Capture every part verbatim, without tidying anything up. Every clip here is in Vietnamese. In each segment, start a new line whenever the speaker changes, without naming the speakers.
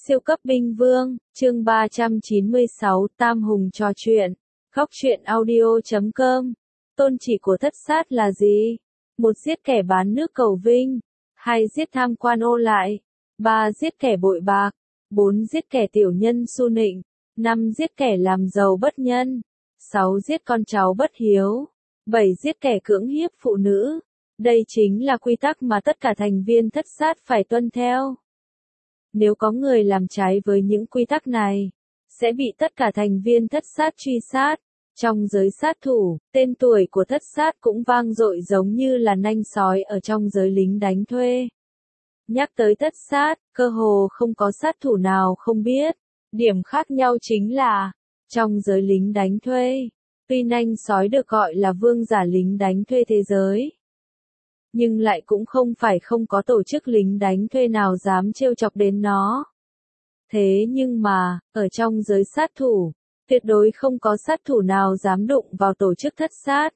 Siêu cấp binh vương, chương ba trăm chín mươi sáu, Tam Hùng trò chuyện. Góc truyện audio chấm com. Tôn chỉ của thất sát là gì? Một, giết kẻ bán nước cầu vinh. Hai, giết tham quan ô lại. Ba, giết kẻ bội bạc. Bốn, giết kẻ tiểu nhân su nịnh. Năm, giết kẻ làm giàu bất nhân. Sáu, giết con cháu bất hiếu. Bảy, giết kẻ cưỡng hiếp phụ nữ. Đây chính là quy tắc mà tất cả thành viên thất sát phải tuân theo. Nếu có người làm trái với những quy tắc này, sẽ bị tất cả thành viên thất sát truy sát. Trong giới sát thủ, tên tuổi của thất sát cũng vang dội giống như là nanh sói ở trong giới lính đánh thuê. Nhắc tới thất sát, cơ hồ không có sát thủ nào không biết. Điểm khác nhau chính là, trong giới lính đánh thuê, tuy nanh sói được gọi là vương giả lính đánh thuê thế giới, nhưng lại cũng không phải không có tổ chức lính đánh thuê nào dám trêu chọc đến nó. Thế nhưng mà, ở trong giới sát thủ, tuyệt đối không có sát thủ nào dám đụng vào tổ chức thất sát.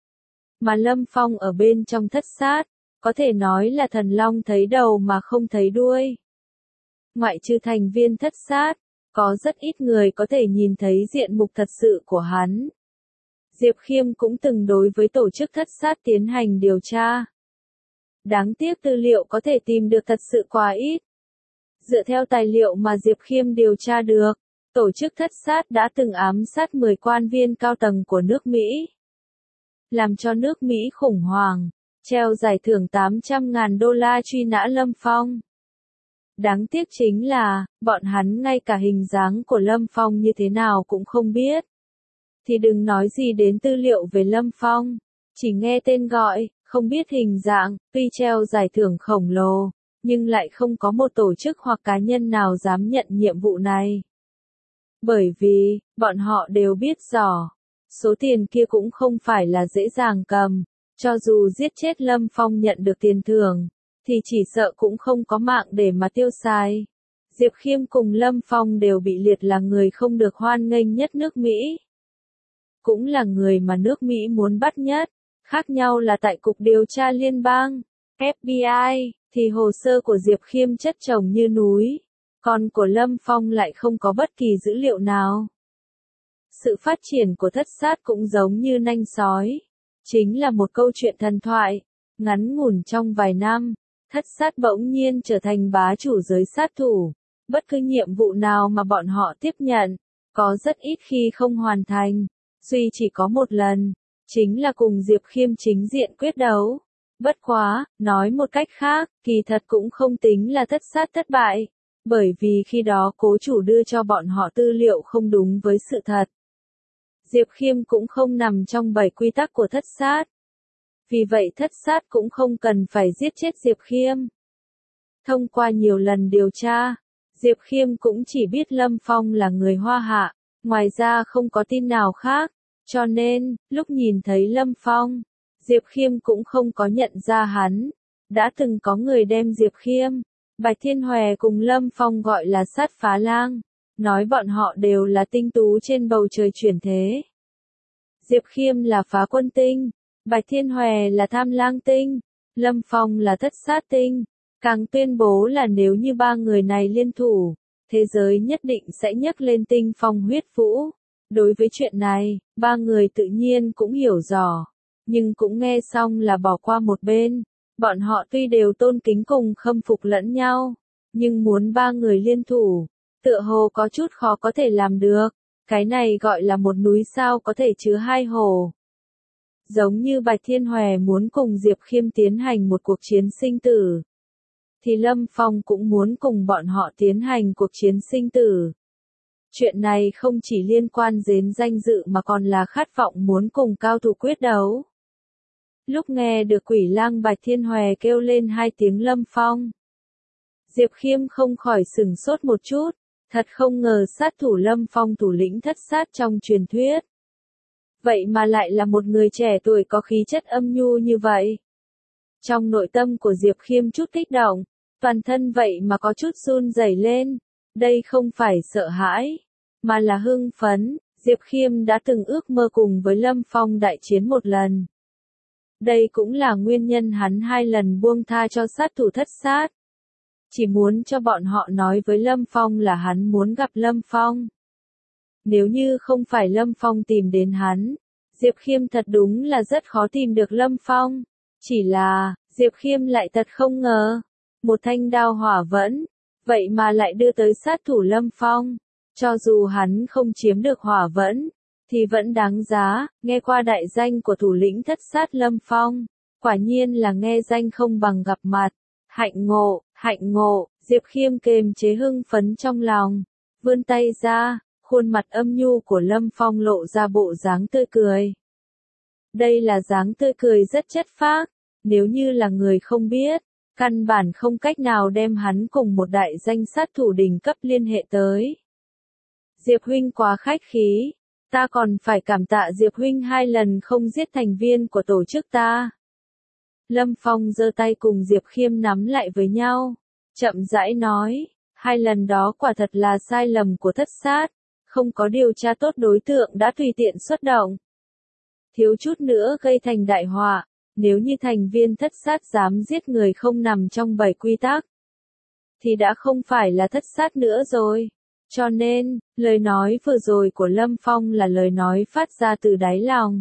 Mà Lâm Phong ở bên trong thất sát, có thể nói là thần long thấy đầu mà không thấy đuôi. Ngoại trừ thành viên thất sát, có rất ít người có thể nhìn thấy diện mục thật sự của hắn. Diệp Khiêm cũng từng đối với tổ chức thất sát tiến hành điều tra. Đáng tiếc tư liệu có thể tìm được thật sự quá ít. Dựa theo tài liệu mà Diệp Khiêm điều tra được, tổ chức thất sát đã từng ám sát mười quan viên cao tầng của nước Mỹ, làm cho nước Mỹ khủng hoảng, treo giải thưởng tám trăm ngàn đô la truy nã Lâm Phong. Đáng tiếc chính là, bọn hắn ngay cả hình dáng của Lâm Phong như thế nào cũng không biết. Thì đừng nói gì đến tư liệu về Lâm Phong, chỉ nghe tên gọi, không biết hình dạng, tuy treo giải thưởng khổng lồ, nhưng lại không có một tổ chức hoặc cá nhân nào dám nhận nhiệm vụ này. Bởi vì, bọn họ đều biết rõ, số tiền kia cũng không phải là dễ dàng cầm, cho dù giết chết Lâm Phong nhận được tiền thưởng, thì chỉ sợ cũng không có mạng để mà tiêu xài. Diệp Khiêm cùng Lâm Phong đều bị liệt là người không được hoan nghênh nhất nước Mỹ. Cũng là người mà nước Mỹ muốn bắt nhất. Khác nhau là tại Cục Điều tra Liên bang, ép bê i, thì hồ sơ của Diệp Khiêm chất chồng như núi, còn của Lâm Phong lại không có bất kỳ dữ liệu nào. Sự phát triển của thất sát cũng giống như nanh sói, chính là một câu chuyện thần thoại, ngắn ngủn trong vài năm, thất sát bỗng nhiên trở thành bá chủ giới sát thủ. Bất cứ nhiệm vụ nào mà bọn họ tiếp nhận, có rất ít khi không hoàn thành, duy chỉ có một lần. Chính là cùng Diệp Khiêm chính diện quyết đấu. Bất quá, nói một cách khác, kỳ thật cũng không tính là thất sát thất bại, bởi vì khi đó cố chủ đưa cho bọn họ tư liệu không đúng với sự thật. Diệp Khiêm cũng không nằm trong bảy quy tắc của thất sát. Vì vậy thất sát cũng không cần phải giết chết Diệp Khiêm. Thông qua nhiều lần điều tra, Diệp Khiêm cũng chỉ biết Lâm Phong là người Hoa Hạ, ngoài ra không có tin nào khác. Cho nên, lúc nhìn thấy Lâm Phong, Diệp Khiêm cũng không có nhận ra hắn. Đã từng có người đem Diệp Khiêm, Bạch Thiên Hòe cùng Lâm Phong gọi là sát phá lang, nói bọn họ đều là tinh tú trên bầu trời chuyển thế. Diệp Khiêm là phá quân tinh, Bạch Thiên Hòe là tham lang tinh, Lâm Phong là thất sát tinh, càng tuyên bố là nếu như ba người này liên thủ, thế giới nhất định sẽ nhấc lên tinh phong huyết vũ. Đối với chuyện này, ba người tự nhiên cũng hiểu rõ, nhưng cũng nghe xong là bỏ qua một bên. Bọn họ tuy đều tôn kính cùng khâm phục lẫn nhau, nhưng muốn ba người liên thủ, tựa hồ có chút khó có thể làm được. Cái này gọi là một núi sao có thể chứa hai hồ. Giống như Bạch Thiên Hòe muốn cùng Diệp Khiêm tiến hành một cuộc chiến sinh tử, thì Lâm Phong cũng muốn cùng bọn họ tiến hành cuộc chiến sinh tử. Chuyện này không chỉ liên quan đến danh dự mà còn là khát vọng muốn cùng cao thủ quyết đấu. Lúc nghe được Quỷ Lang Bạch Thiên Hòe kêu lên hai tiếng Lâm Phong, Diệp Khiêm không khỏi sửng sốt một chút, thật không ngờ sát thủ Lâm Phong thủ lĩnh thất sát trong truyền thuyết. Vậy mà lại là một người trẻ tuổi có khí chất âm nhu như vậy. Trong nội tâm của Diệp Khiêm chút kích động, toàn thân vậy mà có chút run rẩy lên, đây không phải sợ hãi, mà là hưng phấn. Diệp Khiêm đã từng ước mơ cùng với Lâm Phong đại chiến một lần. Đây cũng là nguyên nhân hắn hai lần buông tha cho sát thủ thất sát. chỉ muốn cho bọn họ nói với Lâm Phong là hắn muốn gặp Lâm Phong. Nếu như không phải Lâm Phong tìm đến hắn, Diệp Khiêm thật đúng là rất khó tìm được Lâm Phong. Chỉ là, Diệp Khiêm lại thật không ngờ, một thanh đao hỏa vẫn, vậy mà lại đưa tới sát thủ Lâm Phong. Cho dù hắn không chiếm được hỏa vẫn, thì vẫn đáng giá. Nghe qua đại danh của thủ lĩnh thất sát Lâm Phong, quả nhiên là nghe danh không bằng gặp mặt. Hạnh ngộ, hạnh ngộ, Diệp Khiêm kềm chế hưng phấn trong lòng, vươn tay ra, khuôn mặt âm nhu của Lâm Phong lộ ra bộ dáng tươi cười. Đây là dáng tươi cười rất chất phác, nếu như là người không biết, căn bản không cách nào đem hắn cùng một đại danh sát thủ đỉnh cấp liên hệ tới. Diệp huynh quá khách khí, ta còn phải cảm tạ Diệp huynh hai lần không giết thành viên của tổ chức ta. Lâm Phong giơ tay cùng Diệp Khiêm nắm lại với nhau, chậm rãi nói, hai lần đó quả thật là sai lầm của thất sát, không có điều tra tốt đối tượng đã tùy tiện xuất động. Thiếu chút nữa gây thành đại họa, nếu như thành viên thất sát dám giết người không nằm trong bảy quy tắc, thì đã không phải là thất sát nữa rồi. Cho nên, lời nói vừa rồi của Lâm Phong là lời nói phát ra từ đáy lòng.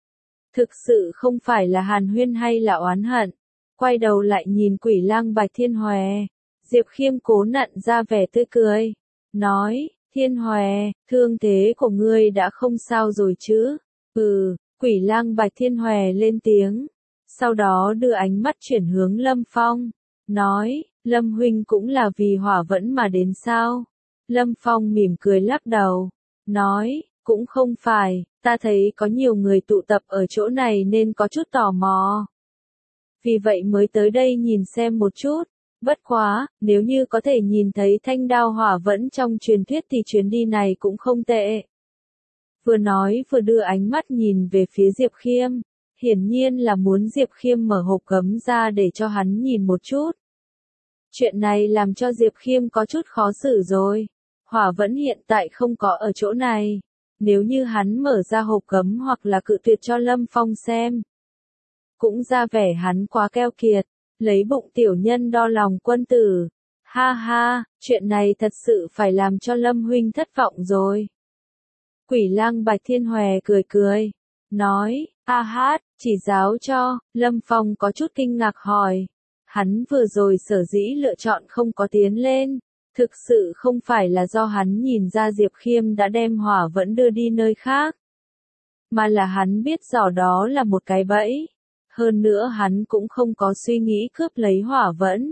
Thực sự không phải là hàn huyên hay là oán hận. Quay đầu lại nhìn Quỷ Lang Bạch Thiên Hòe, Diệp Khiêm cố nặn ra vẻ tươi cười, nói, Thiên Hòe, thương thế của ngươi đã không sao rồi chứ? Ừ, Quỷ Lang Bạch Thiên Hòe lên tiếng, sau đó đưa ánh mắt chuyển hướng Lâm Phong, nói, Lâm huynh cũng là vì hỏa vẫn mà đến sao? Lâm Phong mỉm cười lắc đầu, nói, cũng không phải, ta thấy có nhiều người tụ tập ở chỗ này nên có chút tò mò. Vì vậy mới tới đây nhìn xem một chút, bất quá, nếu như có thể nhìn thấy thanh đao hỏa vẫn trong truyền thuyết thì chuyến đi này cũng không tệ. Vừa nói vừa đưa ánh mắt nhìn về phía Diệp Khiêm, hiển nhiên là muốn Diệp Khiêm mở hộp gấm ra để cho hắn nhìn một chút. Chuyện này làm cho Diệp Khiêm có chút khó xử rồi. Hỏa vẫn hiện tại không có ở chỗ này. Nếu như hắn mở ra hộp gấm hoặc là cự tuyệt cho Lâm Phong xem, cũng ra vẻ hắn quá keo kiệt, lấy bụng tiểu nhân đo lòng quân tử. Ha ha, chuyện này thật sự phải làm cho Lâm huynh thất vọng rồi. Quỷ Lang Bạch Thiên Hòe cười cười, nói, a hát, chỉ giáo cho. Lâm Phong có chút kinh ngạc hỏi, hắn vừa rồi sở dĩ lựa chọn không có tiến lên, thực sự không phải là do hắn nhìn ra Diệp Khiêm đã đem hỏa vẫn đưa đi nơi khác, mà là hắn biết rõ đó là một cái bẫy. Hơn nữa hắn cũng không có suy nghĩ cướp lấy hỏa vẫn.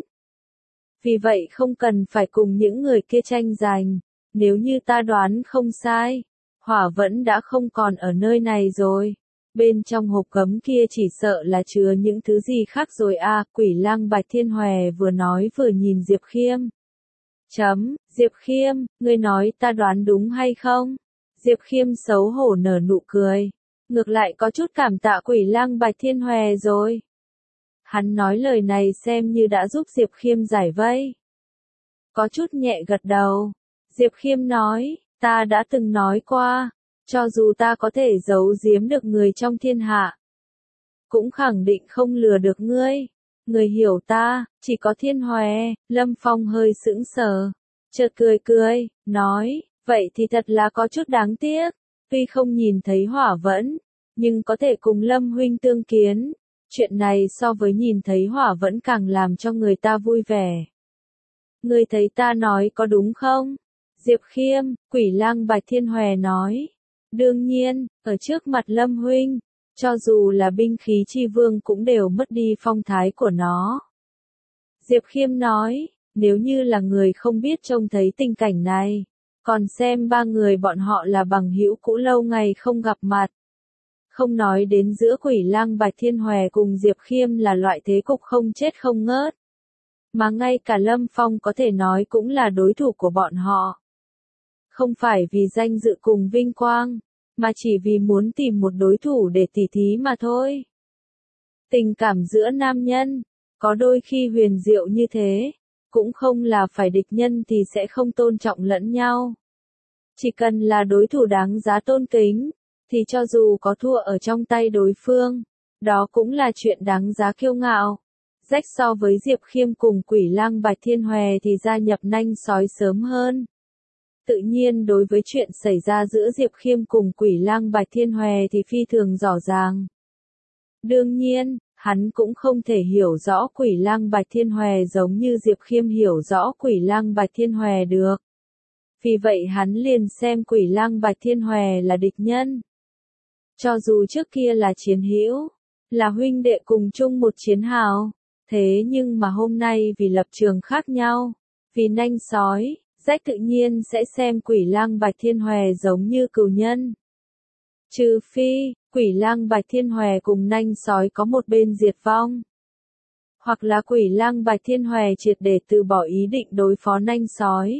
Vì vậy không cần phải cùng những người kia tranh giành. Nếu như ta đoán không sai, hỏa vẫn đã không còn ở nơi này rồi. Bên trong hộp gấm kia chỉ sợ là chứa những thứ gì khác rồi à. Quỷ Lang Bạch Thiên Hòe vừa nói vừa nhìn Diệp Khiêm. Chấm, Diệp Khiêm, ngươi nói ta đoán đúng hay không? Diệp Khiêm xấu hổ nở nụ cười. Ngược lại có chút cảm tạ Quỷ Lang Bạch Thiên Hòe rồi. Hắn nói lời này xem như đã giúp Diệp Khiêm giải vây. Có chút nhẹ gật đầu. Diệp Khiêm nói, ta đã từng nói qua, cho dù ta có thể giấu giếm được người trong thiên hạ, cũng khẳng định không lừa được ngươi. Người hiểu ta, chỉ có Thiên Hòe. Lâm Phong hơi sững sờ, chợt cười cười, nói, vậy thì thật là có chút đáng tiếc. Tuy không nhìn thấy hỏa vẫn, nhưng có thể cùng Lâm huynh tương kiến. Chuyện này so với nhìn thấy hỏa vẫn càng làm cho người ta vui vẻ. Ngươi thấy ta nói có đúng không? Diệp Khiêm, Quỷ Lang Bạch Thiên Hòe nói. Đương nhiên, ở trước mặt Lâm huynh, cho dù là binh khí chi vương cũng đều mất đi phong thái của nó. Diệp Khiêm nói, nếu như là người không biết trông thấy tình cảnh này, còn xem ba người bọn họ là bằng hữu cũ lâu ngày không gặp mặt. Không nói đến giữa Quỷ Lang Bạch Thiên Hòe cùng Diệp Khiêm là loại thế cục không chết không ngớt. Mà ngay cả Lâm Phong có thể nói cũng là đối thủ của bọn họ. Không phải vì danh dự cùng vinh quang, mà chỉ vì muốn tìm một đối thủ để tỉ thí mà thôi. Tình cảm giữa nam nhân, có đôi khi huyền diệu như thế, cũng không là phải địch nhân thì sẽ không tôn trọng lẫn nhau. Chỉ cần là đối thủ đáng giá tôn kính, thì cho dù có thua ở trong tay đối phương, đó cũng là chuyện đáng giá kiêu ngạo. Rách so với Diệp Khiêm cùng Quỷ Lang Bạch Thiên Hòe thì gia nhập nanh sói sớm hơn. Tự nhiên đối với chuyện xảy ra giữa Diệp Khiêm cùng Quỷ Lang Bạch Thiên Hòe thì phi thường rõ ràng. Đương nhiên, hắn cũng không thể hiểu rõ Quỷ Lang Bạch Thiên Hòe giống như Diệp Khiêm hiểu rõ Quỷ Lang Bạch Thiên Hòe được. Vì vậy hắn liền xem Quỷ Lang Bạch Thiên Hòe là địch nhân. Cho dù trước kia là chiến hữu, là huynh đệ cùng chung một chiến hào, thế nhưng mà hôm nay vì lập trường khác nhau, vì nanh sói, rách tự nhiên sẽ xem Quỷ Lang Bạch Thiên Hòe giống như cừu nhân. Trừ phi, Quỷ Lang Bạch Thiên Hòe cùng nanh sói có một bên diệt vong. Hoặc là Quỷ Lang Bạch Thiên Hòe triệt để từ bỏ ý định đối phó nanh sói.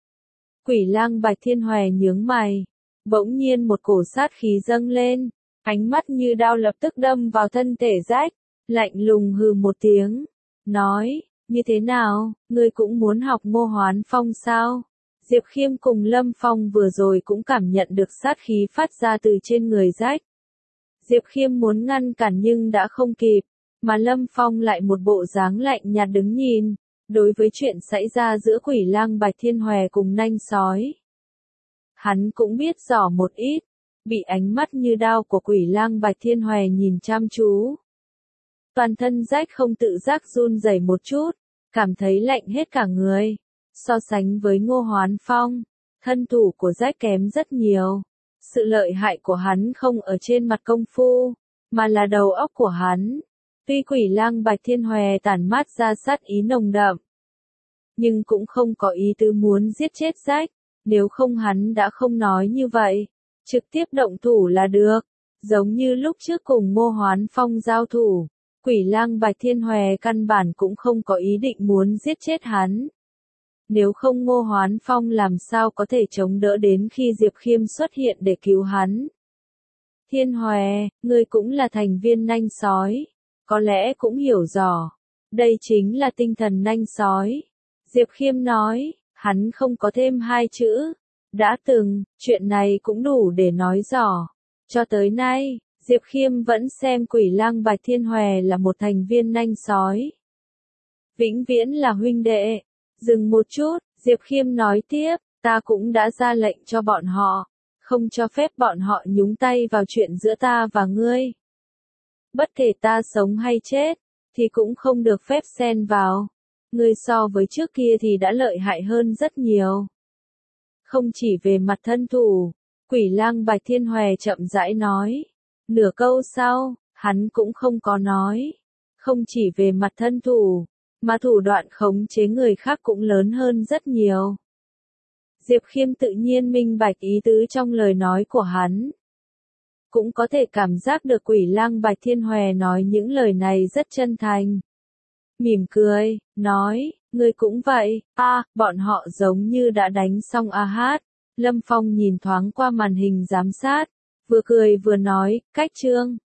Quỷ Lang Bạch Thiên Hòe nhướng mày, bỗng nhiên một cổ sát khí dâng lên, ánh mắt như đao lập tức đâm vào thân thể rách, lạnh lùng hừ một tiếng, nói, như thế nào, ngươi cũng muốn học Ngô Hoán Phong sao? Diệp Khiêm cùng Lâm Phong vừa rồi cũng cảm nhận được sát khí phát ra từ trên người rách. Diệp Khiêm muốn ngăn cản nhưng đã không kịp, mà Lâm Phong lại một bộ dáng lạnh nhạt đứng nhìn, đối với chuyện xảy ra giữa Quỷ Lang Bạch Thiên Hòe cùng nanh sói. Hắn cũng biết rõ một ít, bị ánh mắt như đao của Quỷ Lang Bạch Thiên Hòe nhìn chăm chú. Toàn thân rách không tự giác run rẩy một chút, cảm thấy lạnh hết cả người. So sánh với Ngô Hoán Phong, thân thủ của rách kém rất nhiều. Sự lợi hại của hắn không ở trên mặt công phu, mà là đầu óc của hắn. Tuy Quỷ Lang Bạch Thiên Hòe tản mát ra sát ý nồng đậm, nhưng cũng không có ý tứ muốn giết chết rách, nếu không hắn đã không nói như vậy, trực tiếp động thủ là được, giống như lúc trước cùng Ngô Hoán Phong giao thủ, Quỷ Lang Bạch Thiên Hòe căn bản cũng không có ý định muốn giết chết hắn. Nếu không Ngô Hoán Phong làm sao có thể chống đỡ đến khi Diệp Khiêm xuất hiện để cứu hắn. Thiên Hòe, ngươi cũng là thành viên nanh sói, có lẽ cũng hiểu rõ. Đây chính là tinh thần nanh sói. Diệp Khiêm nói, hắn không có thêm hai chữ. Đã từng, chuyện này cũng đủ để nói rõ. Cho tới nay, Diệp Khiêm vẫn xem Quỷ Lang Bạch Thiên Hòe là một thành viên nanh sói. Vĩnh viễn là huynh đệ. Dừng một chút, Diệp Khiêm nói tiếp, ta cũng đã ra lệnh cho bọn họ, không cho phép bọn họ nhúng tay vào chuyện giữa ta và ngươi. Bất kể ta sống hay chết, thì cũng không được phép xen vào. Ngươi so với trước kia thì đã lợi hại hơn rất nhiều. Không chỉ về mặt thân thủ, Quỷ Lang Bạch Thiên Hòe chậm rãi nói. Nửa câu sau, hắn cũng không có nói. Không chỉ về mặt thân thủ, mà thủ đoạn khống chế người khác cũng lớn hơn rất nhiều. Diệp Khiêm tự nhiên minh bạch ý tứ trong lời nói của hắn. Cũng có thể cảm giác được Quỷ Lang Bạch Thiên Hòe nói những lời này rất chân thành. Mỉm cười, nói, ngươi cũng vậy, a, à, bọn họ giống như đã đánh xong a hát. Lâm Phong nhìn thoáng qua màn hình giám sát, vừa cười vừa nói, cách chương.